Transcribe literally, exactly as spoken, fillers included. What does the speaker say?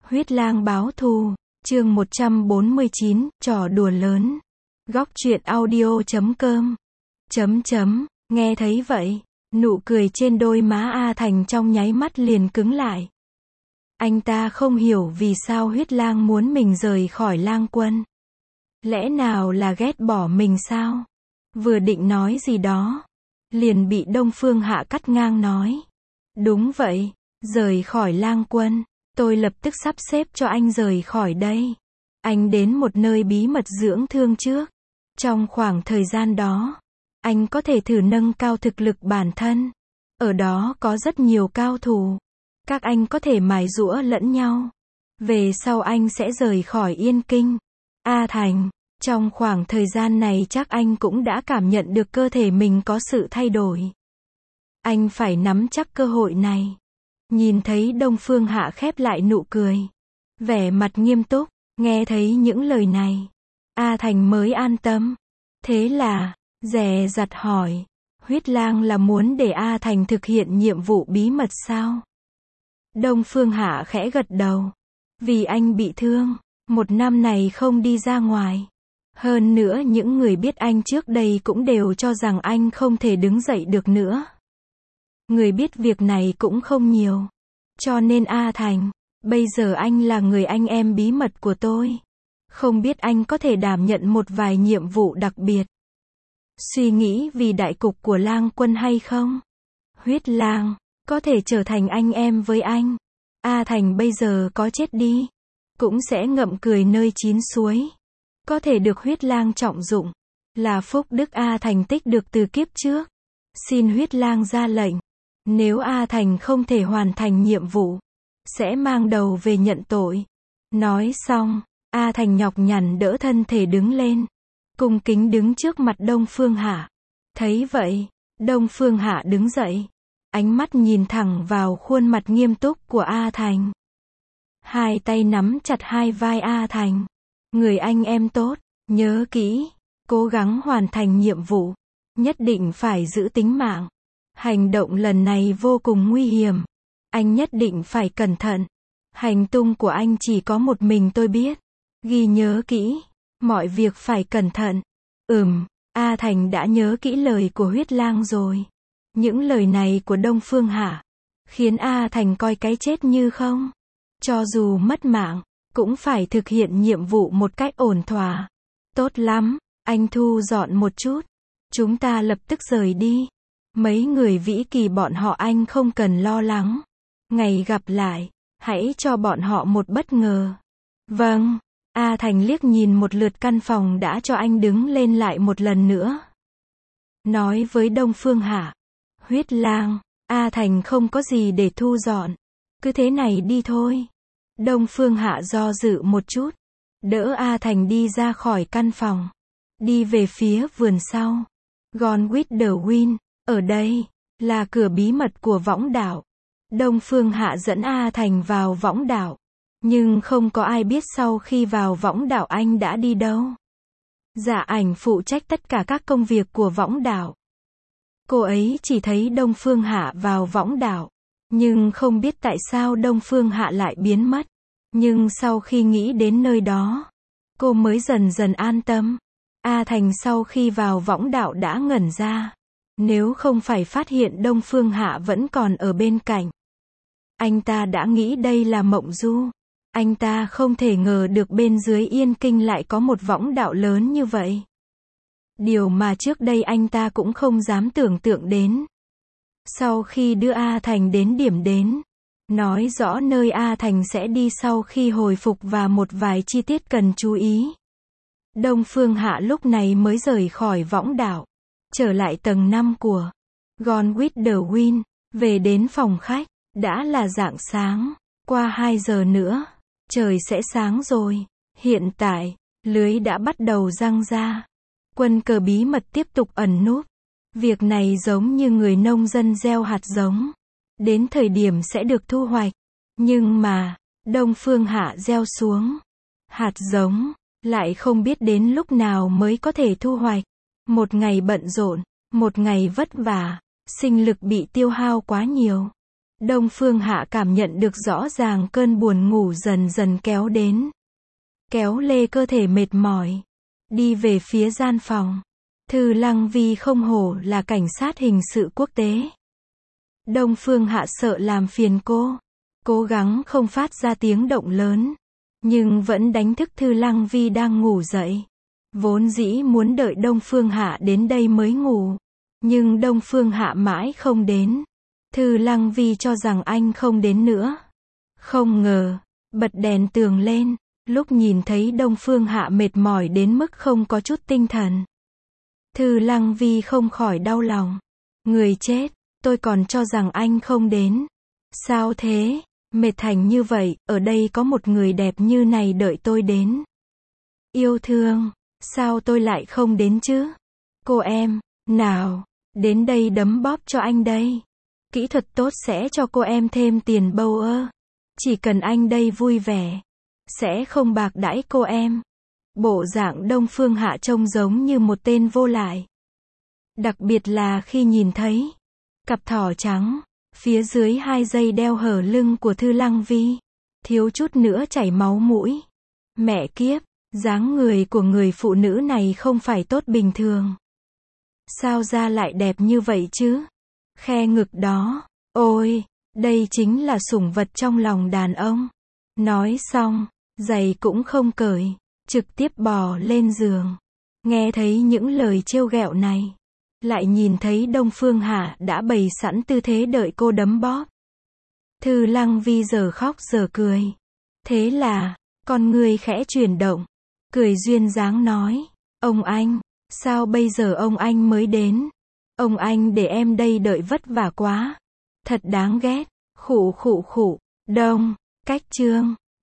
Huyết lang báo thù, chương một trăm bốn mươi chín, trò đùa lớn. Góc truyện audio chấm com. Chấm chấm, nghe thấy vậy, nụ cười trên đôi má A Thành trong nháy mắt liền cứng lại. Anh ta không hiểu vì sao huyết lang muốn mình rời khỏi lang quân. Lẽ nào là ghét bỏ mình sao? Vừa định nói gì đó, liền bị Đông Phương Hạ cắt ngang nói. Đúng vậy, rời khỏi lang quân. Tôi lập tức sắp xếp cho anh rời khỏi đây. Anh đến một nơi bí mật dưỡng thương trước. Trong khoảng thời gian đó, anh có thể thử nâng cao thực lực bản thân. Ở đó có rất nhiều cao thủ. Các anh có thể mài giũa lẫn nhau. Về sau anh sẽ rời khỏi Yên Kinh. A Thành, trong khoảng thời gian này chắc anh cũng đã cảm nhận được cơ thể mình có sự thay đổi. Anh phải nắm chắc cơ hội này. Nhìn thấy Đông Phương Hạ khép lại nụ cười, vẻ mặt nghiêm túc, nghe thấy những lời này, A Thành mới an tâm. Thế là, dè dặt hỏi, huyết lang là muốn để A Thành thực hiện nhiệm vụ bí mật sao? Đông Phương Hạ khẽ gật đầu. Vì anh bị thương, một năm này không đi ra ngoài. Hơn nữa những người biết anh trước đây cũng đều cho rằng anh không thể đứng dậy được nữa. Người biết việc này cũng không nhiều. Cho nên A Thành, bây giờ anh là người anh em bí mật của tôi. Không biết anh có thể đảm nhận một vài nhiệm vụ đặc biệt. Suy nghĩ vì đại cục của lang quân hay không? Huyết lang, có thể trở thành anh em với anh. A Thành bây giờ có chết đi, cũng sẽ ngậm cười nơi chín suối. Có thể được huyết lang trọng dụng, là phúc đức A Thành tích được từ kiếp trước. Xin huyết lang ra lệnh. Nếu A Thành không thể hoàn thành nhiệm vụ, sẽ mang đầu về nhận tội. Nói xong, A Thành nhọc nhằn đỡ thân thể đứng lên, cung kính đứng trước mặt Đông Phương Hạ. Thấy vậy, Đông Phương Hạ đứng dậy, ánh mắt nhìn thẳng vào khuôn mặt nghiêm túc của A Thành. Hai tay nắm chặt hai vai A Thành. Người anh em tốt, nhớ kỹ, cố gắng hoàn thành nhiệm vụ, nhất định phải giữ tính mạng. Hành động lần này vô cùng nguy hiểm. Anh nhất định phải cẩn thận. Hành tung của anh chỉ có một mình tôi biết. Ghi nhớ kỹ. Mọi việc phải cẩn thận. Ừm, A Thành đã nhớ kỹ lời của huyết lang rồi. Những lời này của Đông Phương Hạ khiến A Thành coi cái chết như không. Cho dù mất mạng, cũng phải thực hiện nhiệm vụ một cách ổn thỏa. Tốt lắm, anh thu dọn một chút. Chúng ta lập tức rời đi. Mấy người Vĩ Kỳ bọn họ anh không cần lo lắng. Ngày gặp lại, hãy cho bọn họ một bất ngờ. Vâng. A Thành liếc nhìn một lượt căn phòng đã cho anh đứng lên lại một lần nữa. Nói với Đông Phương Hạ. Huyết lang, A Thành không có gì để thu dọn. Cứ thế này đi thôi. Đông Phương Hạ do dự một chút. Đỡ A Thành đi ra khỏi căn phòng. Đi về phía vườn sau. Gone with the wind. Ở đây, là cửa bí mật của võng đảo. Đông Phương Hạ dẫn A Thành vào võng đảo. Nhưng không có ai biết sau khi vào võng đảo anh đã đi đâu. Dạ ảnh phụ trách tất cả các công việc của võng đảo. Cô ấy chỉ thấy Đông Phương Hạ vào võng đảo. Nhưng không biết tại sao Đông Phương Hạ lại biến mất. Nhưng sau khi nghĩ đến nơi đó, cô mới dần dần an tâm. A Thành sau khi vào võng đảo đã ngẩn ra. Nếu không phải phát hiện Đông Phương Hạ vẫn còn ở bên cạnh, anh ta đã nghĩ đây là mộng du. Anh ta không thể ngờ được bên dưới Yên Kinh lại có một võng đảo lớn như vậy. Điều mà trước đây anh ta cũng không dám tưởng tượng đến. Sau khi đưa A Thành đến điểm đến, nói rõ nơi A Thành sẽ đi sau khi hồi phục và một vài chi tiết cần chú ý, Đông Phương Hạ lúc này mới rời khỏi võng đảo. Trở lại tầng năm của Gone with the Wind, về đến phòng khách, đã là rạng sáng, qua hai giờ nữa, trời sẽ sáng rồi. Hiện tại, lưới đã bắt đầu giăng ra. Quân cờ bí mật tiếp tục ẩn núp. Việc này giống như người nông dân gieo hạt giống. Đến thời điểm sẽ được thu hoạch. Nhưng mà, Đông Phương Hạ gieo xuống hạt giống, lại không biết đến lúc nào mới có thể thu hoạch. Một ngày bận rộn, một ngày vất vả, sinh lực bị tiêu hao quá nhiều. Đông Phương Hạ cảm nhận được rõ ràng cơn buồn ngủ dần dần kéo đến. Kéo lê cơ thể mệt mỏi. Đi về phía gian phòng. Thư Lăng Vi không hổ là cảnh sát hình sự quốc tế. Đông Phương Hạ sợ làm phiền cô. Cố gắng không phát ra tiếng động lớn. Nhưng vẫn đánh thức Thư Lăng Vi đang ngủ dậy. Vốn dĩ muốn đợi Đông Phương Hạ đến đây mới ngủ. Nhưng Đông Phương Hạ mãi không đến. Thư Lăng Vi cho rằng anh không đến nữa. Không ngờ, bật đèn tường lên. Lúc nhìn thấy Đông Phương Hạ mệt mỏi đến mức không có chút tinh thần. Thư Lăng Vi không khỏi đau lòng. Người chết, tôi còn cho rằng anh không đến. Sao thế? Mệt thành như vậy, ở đây có một người đẹp như này đợi tôi đến. Yêu thương, sao tôi lại không đến chứ? Cô em, nào, đến đây đấm bóp cho anh đây. Kỹ thuật tốt sẽ cho cô em thêm tiền bâu ơ. Chỉ cần anh đây vui vẻ, sẽ không bạc đãi cô em. Bộ dạng Đông Phương Hạ trông giống như một tên vô lại. Đặc biệt là khi nhìn thấy cặp thỏ trắng, phía dưới hai dây đeo hở lưng của Thư Lăng Vi. Thiếu chút nữa chảy máu mũi. Mẹ kiếp, dáng người của người phụ nữ này không phải tốt bình thường. Sao da lại đẹp như vậy chứ? Khe ngực đó, ôi, đây chính là sủng vật trong lòng đàn ông. Nói xong, giày cũng không cởi, trực tiếp bò lên giường. Nghe thấy những lời trêu ghẹo này, lại nhìn thấy Đông Phương Hạ đã bày sẵn tư thế đợi cô đấm bóp. Thư Lăng Vi giờ khóc giờ cười. Thế là, con người khẽ chuyển động, cười duyên dáng nói, ông anh, sao bây giờ ông anh mới đến? Ông anh để em đây đợi vất vả quá. Thật đáng ghét, khụ khụ khụ, Đông, cách chương.